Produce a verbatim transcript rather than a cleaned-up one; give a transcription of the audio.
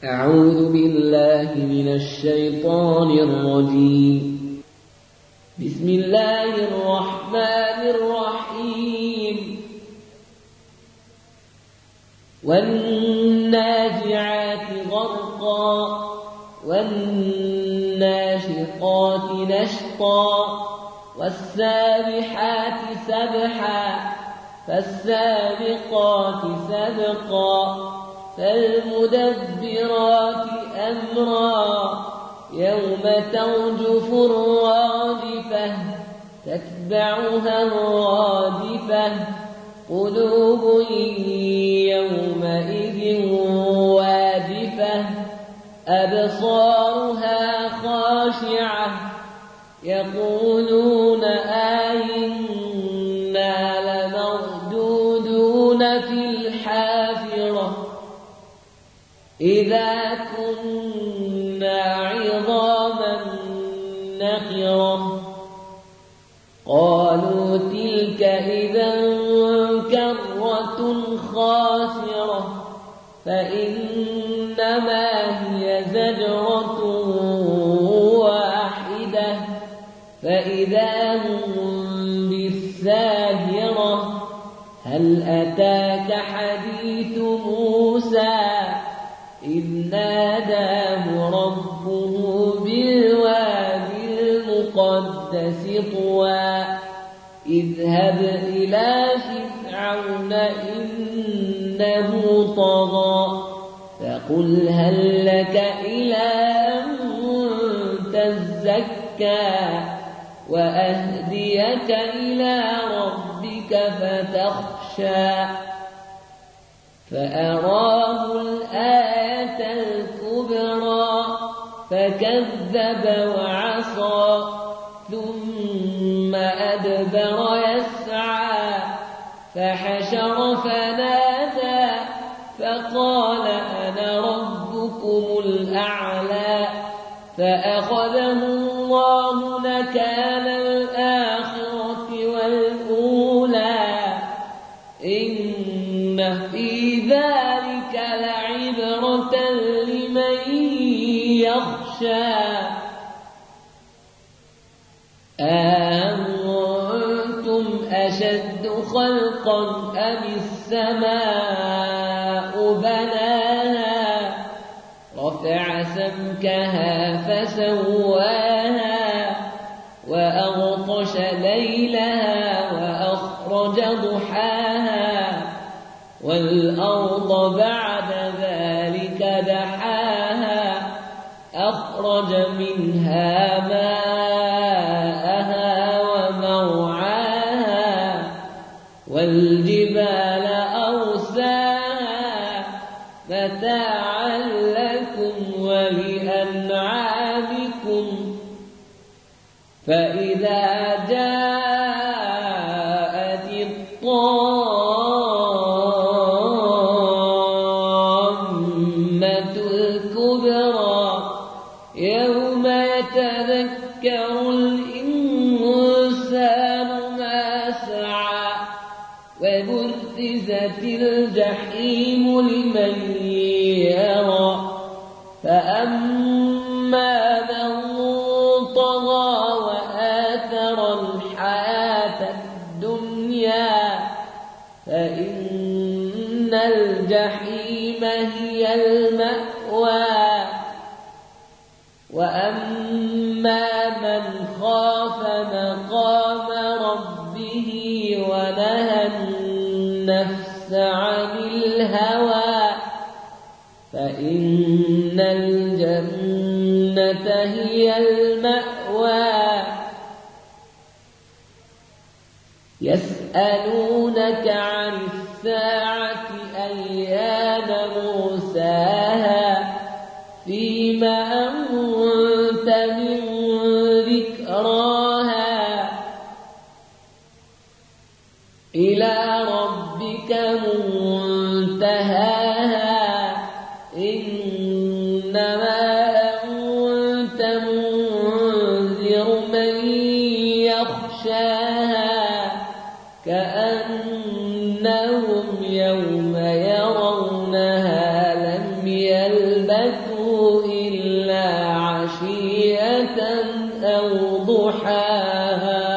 أعوذ بالله من الشيطان الرجيم. بسم الله الرحمن الرحيم. والنازعات غرقا والناشطات نشطا والسابحات سبحا فالسابقات سبقا فالمدبرات أمرا يوم ترجف الرادفة تتبعها الرادفة قلوب يومئذ واجفة أبصارها خاشعة يقولون آئنا لمردودون في الحافرة إذا كنا عظاما نخرة قالوا تلك إذا كرة خاسرة فإنما هي زجرة واحدة فإذا هم بالساهرة هل أتاك حديث موسى إذ ناداه ربه بالوادي المقدس طوى اذهب إلى فرعون إنه طغى فقل هل لك إلى أن تزكى وأهديك إلى ربك فتخشى فأراه الآية الكبرى فكذب وعصى ثم أدبر يسعى فحشر فنادى فقال أنا ربكم الأعلى فأخذه الله نكال الآخرة والأولى إن في ذلك لعبرة لمن يخشى أأنتم أشد خلقا أم السماء بناها رفع سمكها فسواها وأغطش ليلها وأخرج ضحاها والأرض بعد ذلك دحاها أخرج منها ماءها ومرعاها والجبال أرساها متاعا لكم ولأنعامكم فإذا جاءت الطامة الكبرى يوم يتذكر الإنسان ما سعى وبرزت الجحيم لمن يرى فأما من طغى وآثر الحياة الدنيا فإن الجحيم هي المأوى وأما من خاف مقام ربه ونهى النفس عن الهوى فإن الجنة هي المأوى يسألونك عن الساعة أيان مرساها فيما أنت من ذكراها إلى ربك منتهاها إنما أنت منذر من يخشاها كأنهم يوم يرونها لم يلبثوا عشية أو ضحاها